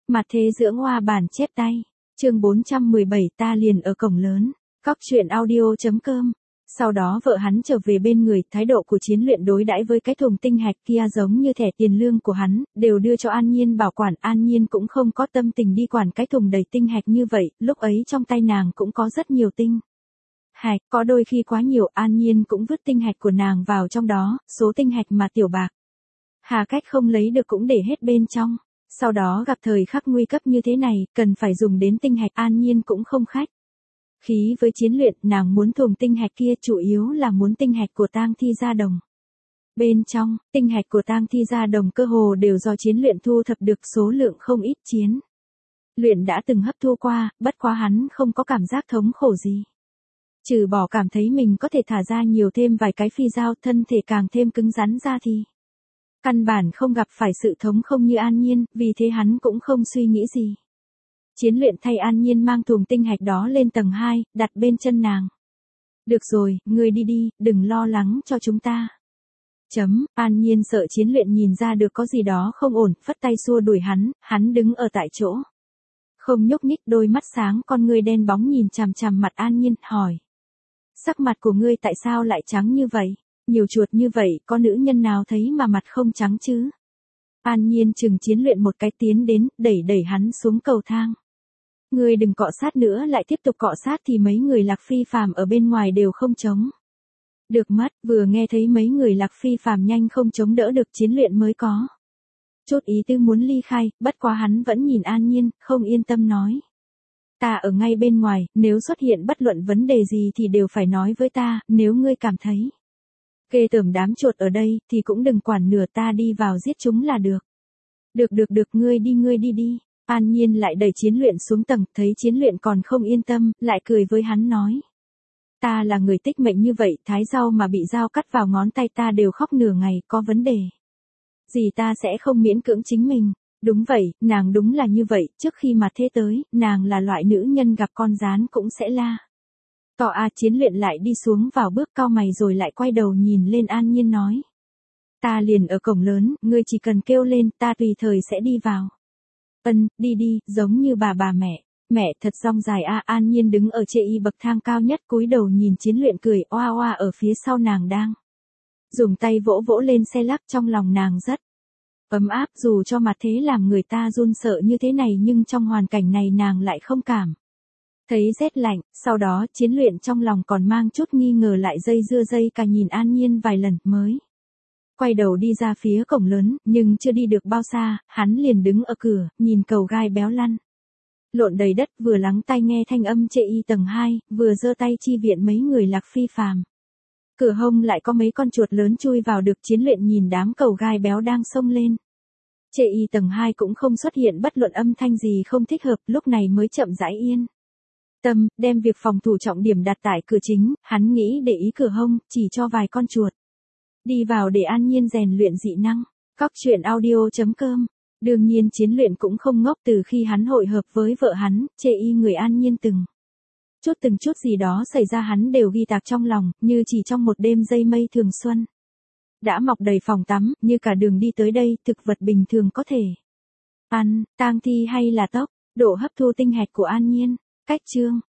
Mặt thế dưỡng hoa bản chép tay. Chương 417 ta liền ở cổng lớn. Cóc truyện audio.com. Sau đó vợ hắn trở về bên người, thái độ của Chiến Luyện đối đãi với cái thùng tinh hạch kia giống như thẻ tiền lương của hắn, đều đưa cho An Nhiên bảo quản. An Nhiên cũng không có tâm tình đi quản cái thùng đầy tinh hạch như vậy, lúc ấy trong tay nàng cũng có rất nhiều tinh hạch, có đôi khi quá nhiều. An Nhiên cũng vứt tinh hạch của nàng vào trong đó, số tinh hạch mà Tiểu Bạc Hà cách không lấy được cũng để hết bên trong. Sau đó gặp thời khắc nguy cấp như thế này, cần phải dùng đến tinh hạch, An Nhiên cũng không khách khí với Chiến Luyện, nàng muốn thùng tinh hạch kia chủ yếu là muốn tinh hạch của tang thi gia đồng. Bên trong, tinh hạch của tang thi gia đồng cơ hồ đều do Chiến Luyện thu thập được, số lượng không ít. Chiến Luyện đã từng hấp thu qua, bất quá hắn không có cảm giác thống khổ gì. Trừ bỏ cảm thấy mình có thể thả ra nhiều thêm vài cái phi dao, thân thể càng thêm cứng rắn ra thì căn bản không gặp phải sự thống không như An Nhiên, vì thế hắn cũng không suy nghĩ gì. Chiến Luyện thay An Nhiên mang thùng tinh hạch đó lên tầng 2, đặt bên chân nàng. Được rồi, ngươi đi đi, đừng lo lắng cho chúng ta. An Nhiên sợ Chiến Luyện nhìn ra được có gì đó không ổn, phất tay xua đuổi hắn đứng ở tại chỗ. Không nhúc nhích, đôi mắt sáng con ngươi đen bóng nhìn chằm chằm mặt An Nhiên, hỏi. Sắc mặt của ngươi tại sao lại trắng như vậy? Nhiều chuột như vậy, có nữ nhân nào thấy mà mặt không trắng chứ? An Nhiên chừng Chiến Luyện một cái, tiến đến, đẩy hắn xuống cầu thang. Ngươi đừng cọ sát nữa, lại tiếp tục cọ sát thì mấy người Lạc Phi Phàm ở bên ngoài đều không chống được mất. Vừa nghe thấy mấy người Lạc Phi Phàm nhanh không chống đỡ được, Chiến Luyện mới có chút ý tư muốn ly khai, bất quá hắn vẫn nhìn An Nhiên, không yên tâm nói. Ta ở ngay bên ngoài, nếu xuất hiện bất luận vấn đề gì thì đều phải nói với ta, nếu ngươi cảm thấy ghê tởm đám chuột ở đây, thì cũng đừng quản nửa, ta đi vào giết chúng là được. Được, ngươi đi. An Nhiên lại đẩy Chiến Luyện xuống tầng, thấy Chiến Luyện còn không yên tâm, lại cười với hắn nói. Ta là người tích mệnh như vậy, thái rau mà bị dao cắt vào ngón tay ta đều khóc nửa ngày, có vấn đề gì ta sẽ không miễn cưỡng chính mình. Đúng vậy, nàng đúng là như vậy, trước khi mà thế tới, nàng là loại nữ nhân gặp con gián cũng sẽ la. Chiến Luyện lại đi xuống vào bước, cau mày rồi lại quay đầu nhìn lên An Nhiên nói. Ta liền ở cổng lớn, ngươi chỉ cần kêu lên, ta tùy thời sẽ đi vào. Đi, giống như bà mẹ thật rong dài a. An Nhiên đứng ở chê y bậc thang cao nhất, cúi đầu nhìn Chiến Luyện cười oa oa ở phía sau nàng đang dùng tay vỗ lên xe lắc, trong lòng nàng rất ấm áp, dù cho mặt thế làm người ta run sợ như thế này nhưng trong hoàn cảnh này nàng lại không cảm thấy rét lạnh. Sau đó Chiến Luyện trong lòng còn mang chút nghi ngờ, lại dây cả nhìn An Nhiên vài lần mới quay đầu đi ra phía cổng lớn, nhưng chưa đi được bao xa, hắn liền đứng ở cửa, nhìn cầu gai béo lăn lộn đầy đất, vừa lắng tai nghe thanh âm chê y tầng 2, vừa giơ tay chi viện mấy người Lạc Phi Phàm. Cửa hông lại có mấy con chuột lớn chui vào được. Chiến Luyện nhìn đám cầu gai béo đang xông lên. Chê y tầng 2 cũng không xuất hiện bất luận âm thanh gì không thích hợp, lúc này mới chậm rãi yên tâm, đem việc phòng thủ trọng điểm đặt tại cửa chính, hắn nghĩ để ý cửa hông, chỉ cho vài con chuột đi vào để An Nhiên rèn luyện dị năng. Cóc truyện audio.com. Đương nhiên Chiến Luyện cũng không ngốc, từ khi hắn hội hợp với vợ hắn, chê y người An Nhiên từng chút gì đó xảy ra hắn đều ghi tạc trong lòng, như chỉ trong một đêm dây mây thường xuân đã mọc đầy phòng tắm, như cả đường đi tới đây, thực vật bình thường có thể ăn, tang thi hay là tốc độ hấp thu tinh hạch của An Nhiên. Cách chương